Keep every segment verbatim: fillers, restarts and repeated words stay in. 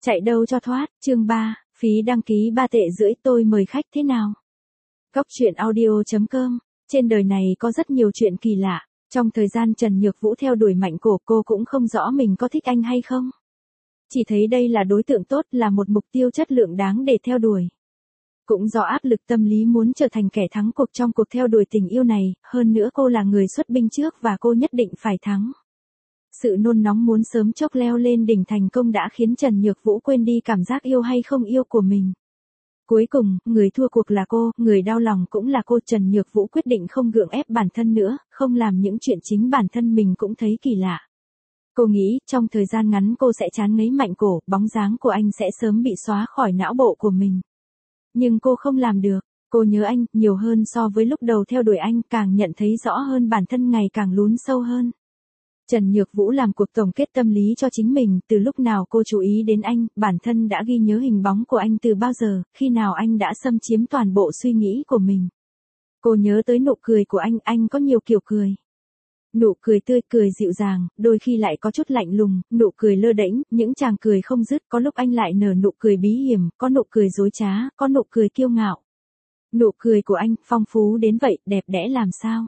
Chạy đâu cho thoát, chương ba, phí đăng ký ba tệ rưỡi tôi mời khách thế nào? Góc truyện audio chấm com, trên đời này có rất nhiều chuyện kỳ lạ, trong thời gian Trần Nhược Vũ theo đuổi Mạnh Cổ cô cũng không rõ mình có thích anh hay không. Chỉ thấy đây là đối tượng tốt, là một mục tiêu chất lượng đáng để theo đuổi. Cũng do áp lực tâm lý muốn trở thành kẻ thắng cuộc trong cuộc theo đuổi tình yêu này, hơn nữa cô là người xuất binh trước và cô nhất định phải thắng. Sự nôn nóng muốn sớm chốc leo lên đỉnh thành công đã khiến Trần Nhược Vũ quên đi cảm giác yêu hay không yêu của mình. Cuối cùng, người thua cuộc là cô, người đau lòng cũng là cô. Trần Nhược Vũ quyết định không gượng ép bản thân nữa, không làm những chuyện chính bản thân mình cũng thấy kỳ lạ. Cô nghĩ, trong thời gian ngắn cô sẽ chán ngấy Mạnh Cổ, bóng dáng của anh sẽ sớm bị xóa khỏi não bộ của mình. Nhưng cô không làm được, cô nhớ anh, nhiều hơn so với lúc đầu theo đuổi anh, càng nhận thấy rõ hơn bản thân ngày càng lún sâu hơn. Trần Nhược Vũ làm cuộc tổng kết tâm lý cho chính mình, từ lúc nào cô chú ý đến anh, bản thân đã ghi nhớ hình bóng của anh từ bao giờ, khi nào anh đã xâm chiếm toàn bộ suy nghĩ của mình. Cô nhớ tới nụ cười của anh, anh có nhiều kiểu cười. Nụ cười tươi, cười dịu dàng, đôi khi lại có chút lạnh lùng, nụ cười lơ đễnh, những chàng cười không dứt, có lúc anh lại nở nụ cười bí hiểm, có nụ cười dối trá, có nụ cười kiêu ngạo. Nụ cười của anh, phong phú đến vậy, đẹp đẽ làm sao?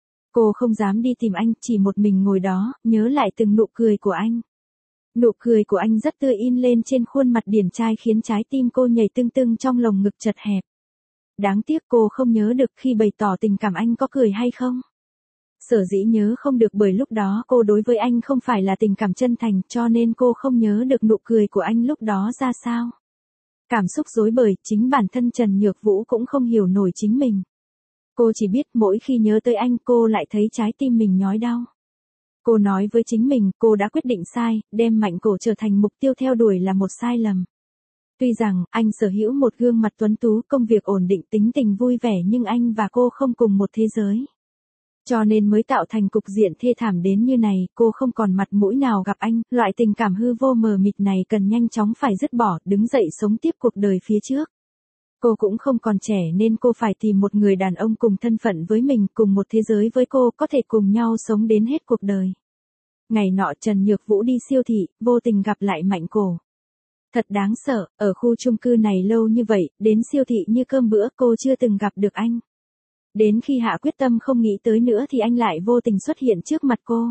Cô không dám đi tìm anh, chỉ một mình ngồi đó, nhớ lại từng nụ cười của anh. Nụ cười của anh rất tươi in lên trên khuôn mặt điển trai khiến trái tim cô nhảy tưng tưng trong lồng ngực chật hẹp. Đáng tiếc cô không nhớ được khi bày tỏ tình cảm anh có cười hay không. Sở dĩ nhớ không được bởi lúc đó cô đối với anh không phải là tình cảm chân thành, cho nên cô không nhớ được nụ cười của anh lúc đó ra sao. Cảm xúc rối bời, chính bản thân Trần Nhược Vũ cũng không hiểu nổi chính mình. Cô chỉ biết mỗi khi nhớ tới anh cô lại thấy trái tim mình nhói đau. Cô nói với chính mình cô đã quyết định sai, đem Mạnh Cổ trở thành mục tiêu theo đuổi là một sai lầm. Tuy rằng anh sở hữu một gương mặt tuấn tú, công việc ổn định, tính tình vui vẻ nhưng anh và cô không cùng một thế giới. Cho nên mới tạo thành cục diện thê thảm đến như này, cô không còn mặt mũi nào gặp anh, loại tình cảm hư vô mờ mịt này cần nhanh chóng phải dứt bỏ, đứng dậy sống tiếp cuộc đời phía trước. Cô cũng không còn trẻ nên cô phải tìm một người đàn ông cùng thân phận với mình, cùng một thế giới với cô, có thể cùng nhau sống đến hết cuộc đời. Ngày nọ Trần Nhược Vũ đi siêu thị, vô tình gặp lại Mạnh Cổ. Thật đáng sợ, ở khu chung cư này lâu như vậy, đến siêu thị như cơm bữa cô chưa từng gặp được anh. Đến khi hạ quyết tâm không nghĩ tới nữa thì anh lại vô tình xuất hiện trước mặt cô.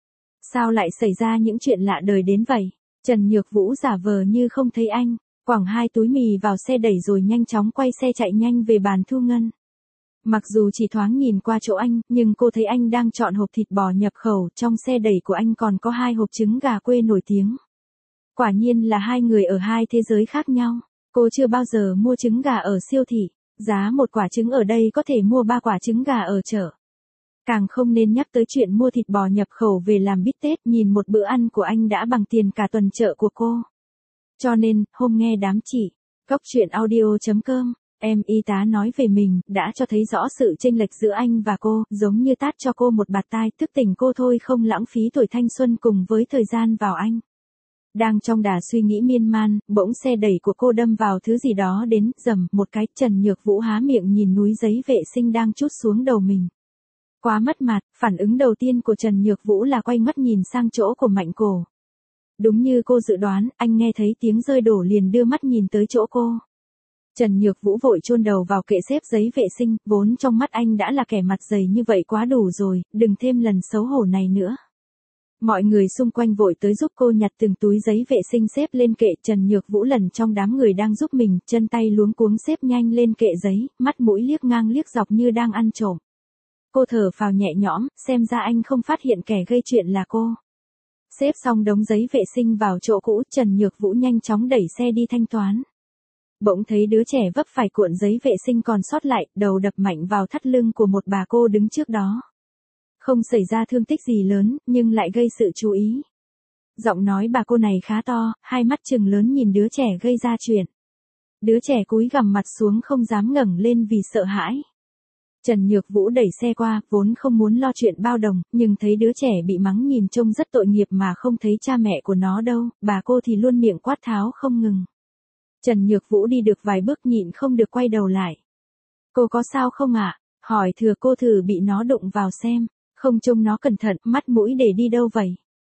Sao lại xảy ra những chuyện lạ đời đến vậy? Trần Nhược Vũ giả vờ như không thấy anh. Quẳng hai túi mì vào xe đẩy rồi nhanh chóng quay xe chạy nhanh về bàn thu ngân. Mặc dù chỉ thoáng nhìn qua chỗ anh, nhưng cô thấy anh đang chọn hộp thịt bò nhập khẩu, trong xe đẩy của anh còn có hai hộp trứng gà quê nổi tiếng. Quả nhiên là hai người ở hai thế giới khác nhau. Cô chưa bao giờ mua trứng gà ở siêu thị, giá một quả trứng ở đây có thể mua ba quả trứng gà ở chợ. Càng không nên nhắc tới chuyện mua thịt bò nhập khẩu về làm bít tết, nhìn một bữa ăn của anh đã bằng tiền cả tuần chợ của cô. Cho nên, hôm nghe đám chị, góc truyện audio chấm com, em y tá nói về mình, đã cho thấy rõ sự chênh lệch giữa anh và cô, giống như tát cho cô một bạt tai, thức tỉnh cô thôi, không lãng phí tuổi thanh xuân cùng với thời gian vào anh. Đang trong đà suy nghĩ miên man, bỗng xe đẩy của cô đâm vào thứ gì đó đến, rầm, một cái. Trần Nhược Vũ há miệng nhìn núi giấy vệ sinh đang trút xuống đầu mình. Quá mất mặt, phản ứng đầu tiên của Trần Nhược Vũ là quay mắt nhìn sang chỗ của Mạnh Cổ. Đúng như cô dự đoán, anh nghe thấy tiếng rơi đổ liền đưa mắt nhìn tới chỗ cô. Trần Nhược Vũ vội chôn đầu vào kệ xếp giấy vệ sinh, vốn trong mắt anh đã là kẻ mặt dày như vậy quá đủ rồi, đừng thêm lần xấu hổ này nữa. Mọi người xung quanh vội tới giúp cô nhặt từng túi giấy vệ sinh xếp lên kệ. Trần Nhược Vũ lần trong đám người đang giúp mình, chân tay luống cuống xếp nhanh lên kệ giấy, mắt mũi liếc ngang liếc dọc như đang ăn trộm. Cô thở phào nhẹ nhõm, xem ra anh không phát hiện kẻ gây chuyện là cô. Xếp xong đống giấy vệ sinh vào chỗ cũ, Trần Nhược Vũ nhanh chóng đẩy xe đi thanh toán. Bỗng thấy đứa trẻ vấp phải cuộn giấy vệ sinh còn sót lại, đầu đập mạnh vào thắt lưng của một bà cô đứng trước đó. Không xảy ra thương tích gì lớn, nhưng lại gây sự chú ý. Giọng nói bà cô này khá to, hai mắt trừng lớn nhìn đứa trẻ gây ra chuyện. Đứa trẻ cúi gằm mặt xuống không dám ngẩng lên vì sợ hãi. Trần Nhược Vũ đẩy xe qua, vốn không muốn lo chuyện bao đồng, nhưng thấy đứa trẻ bị mắng nhìn trông rất tội nghiệp mà không thấy cha mẹ của nó đâu, bà cô thì luôn miệng quát tháo không ngừng. Trần Nhược Vũ đi được vài bước nhịn không được quay đầu lại. Cô có sao không ạ? Hỏi thừa cô thử bị nó đụng vào xem, không trông nó cẩn thận, mắt mũi để đi đâu vậy?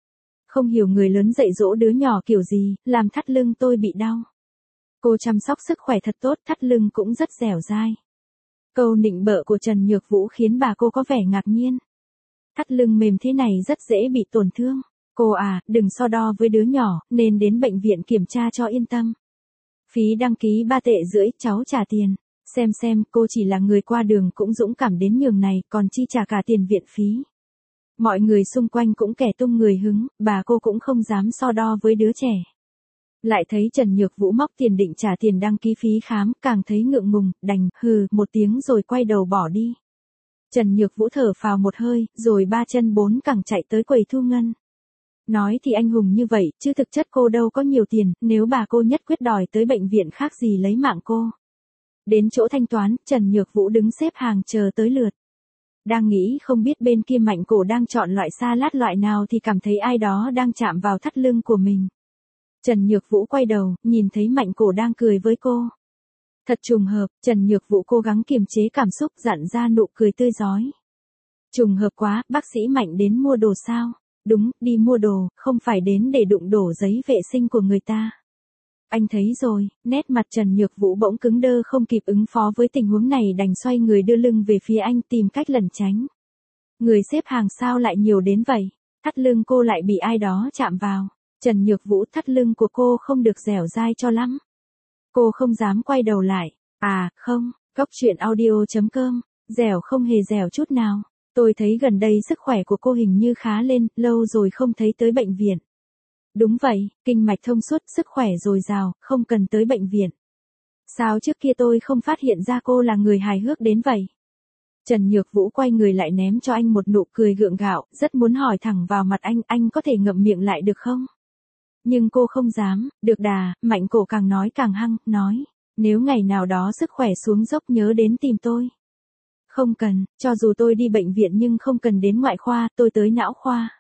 Không hiểu người lớn dạy dỗ đứa nhỏ kiểu gì, làm thắt lưng tôi bị đau. Cô chăm sóc sức khỏe thật tốt, thắt lưng cũng rất dẻo dai. Câu nịnh bợ của Trần Nhược Vũ khiến bà cô có vẻ ngạc nhiên. Thắt lưng mềm thế này rất dễ bị tổn thương. Cô à, đừng so đo với đứa nhỏ, nên đến bệnh viện kiểm tra cho yên tâm. Phí đăng ký ba tệ rưỡi, cháu trả tiền. Xem xem, cô chỉ là người qua đường cũng dũng cảm đến nhường này, còn chi trả cả tiền viện phí. Mọi người xung quanh cũng kẻ tung người hứng, bà cô cũng không dám so đo với đứa trẻ. Lại thấy Trần Nhược Vũ móc tiền định trả tiền đăng ký phí khám, càng thấy ngượng ngùng, đành, hừ, một tiếng rồi quay đầu bỏ đi. Trần Nhược Vũ thở phào một hơi, rồi ba chân bốn cẳng chạy tới quầy thu ngân. Nói thì anh hùng như vậy, chứ thực chất cô đâu có nhiều tiền, nếu bà cô nhất quyết đòi tới bệnh viện khác gì lấy mạng cô. Đến chỗ thanh toán, Trần Nhược Vũ đứng xếp hàng chờ tới lượt. Đang nghĩ không biết bên kia Mạnh Cổ đang chọn loại salad loại nào thì cảm thấy ai đó đang chạm vào thắt lưng của mình. Trần Nhược Vũ quay đầu, nhìn thấy Mạnh Cổ đang cười với cô. Thật trùng hợp, Trần Nhược Vũ cố gắng kiềm chế cảm xúc dặn ra nụ cười tươi rói. Trùng hợp quá, bác sĩ Mạnh đến mua đồ sao? Đúng, đi mua đồ, không phải đến để đụng đổ giấy vệ sinh của người ta. Anh thấy rồi, nét mặt Trần Nhược Vũ bỗng cứng đơ không kịp ứng phó với tình huống này đành xoay người đưa lưng về phía anh tìm cách lẩn tránh. Người xếp hàng sao lại nhiều đến vậy? Thắt lưng cô lại bị ai đó chạm vào. Trần Nhược Vũ, thắt lưng của cô không được dẻo dai cho lắm. Cô không dám quay đầu lại. À, không, Cốc truyện audio chấm com, dẻo không hề dẻo chút nào. Tôi thấy gần đây sức khỏe của cô hình như khá lên, lâu rồi không thấy tới bệnh viện. Đúng vậy, kinh mạch thông suốt, sức khỏe dồi dào, không cần tới bệnh viện. Sao trước kia tôi không phát hiện ra cô là người hài hước đến vậy? Trần Nhược Vũ quay người lại ném cho anh một nụ cười gượng gạo, rất muốn hỏi thẳng vào mặt anh, anh có thể ngậm miệng lại được không? Nhưng cô không dám, được đà, Mạnh Cổ càng nói càng hăng, nói, nếu ngày nào đó sức khỏe xuống dốc nhớ đến tìm tôi. Không cần, cho dù tôi đi bệnh viện nhưng không cần đến ngoại khoa, tôi tới não khoa.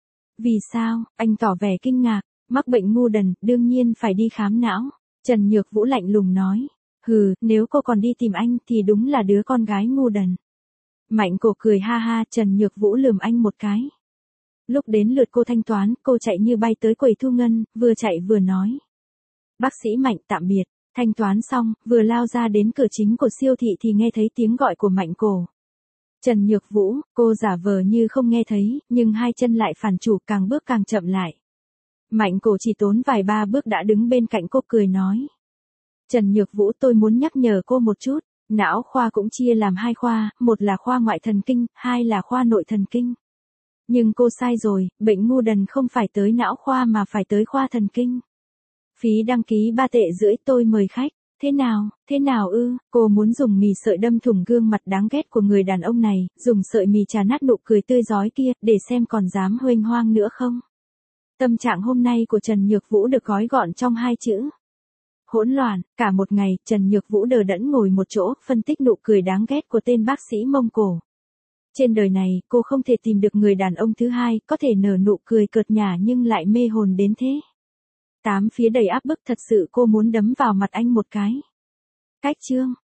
Vì sao? Anh tỏ vẻ kinh ngạc, mắc bệnh ngu đần, đương nhiên phải đi khám não. Trần Nhược Vũ lạnh lùng nói, hừ, nếu cô còn đi tìm anh thì đúng là đứa con gái ngu đần. Mạnh Cổ cười ha ha, Trần Nhược Vũ lườm anh một cái. Lúc đến lượt cô thanh toán, cô chạy như bay tới quầy thu ngân, vừa chạy vừa nói. Bác sĩ Mạnh, tạm biệt. Thanh toán xong, vừa lao ra đến cửa chính của siêu thị thì nghe thấy tiếng gọi của Mạnh Cổ. Trần Nhược Vũ, cô giả vờ như không nghe thấy, nhưng hai chân lại phản chủ, càng bước càng chậm lại. Mạnh Cổ chỉ tốn vài ba bước đã đứng bên cạnh cô cười nói. Trần Nhược Vũ, tôi muốn nhắc nhở cô một chút, não khoa cũng chia làm hai khoa, một là khoa ngoại thần kinh, hai là khoa nội thần kinh. Nhưng cô sai rồi, bệnh ngu đần không phải tới não khoa mà phải tới khoa thần kinh. Phí đăng ký ba tệ rưỡi, tôi mời khách. Thế nào, thế nào ư, cô muốn dùng mì sợi đâm thủng gương mặt đáng ghét của người đàn ông này, dùng sợi mì trà nát nụ cười tươi rói kia, để xem còn dám huênh hoang nữa không? Tâm trạng hôm nay của Trần Nhược Vũ được gói gọn trong hai chữ. Hỗn loạn, cả một ngày, Trần Nhược Vũ đờ đẫn ngồi một chỗ, phân tích nụ cười đáng ghét của tên bác sĩ Mông Cổ. Trên đời này, cô không thể tìm được người đàn ông thứ hai, có thể nở nụ cười cợt nhả nhưng lại mê hồn đến thế. Tám phía đầy áp bức, thật sự cô muốn đấm vào mặt anh một cái. Cách chương.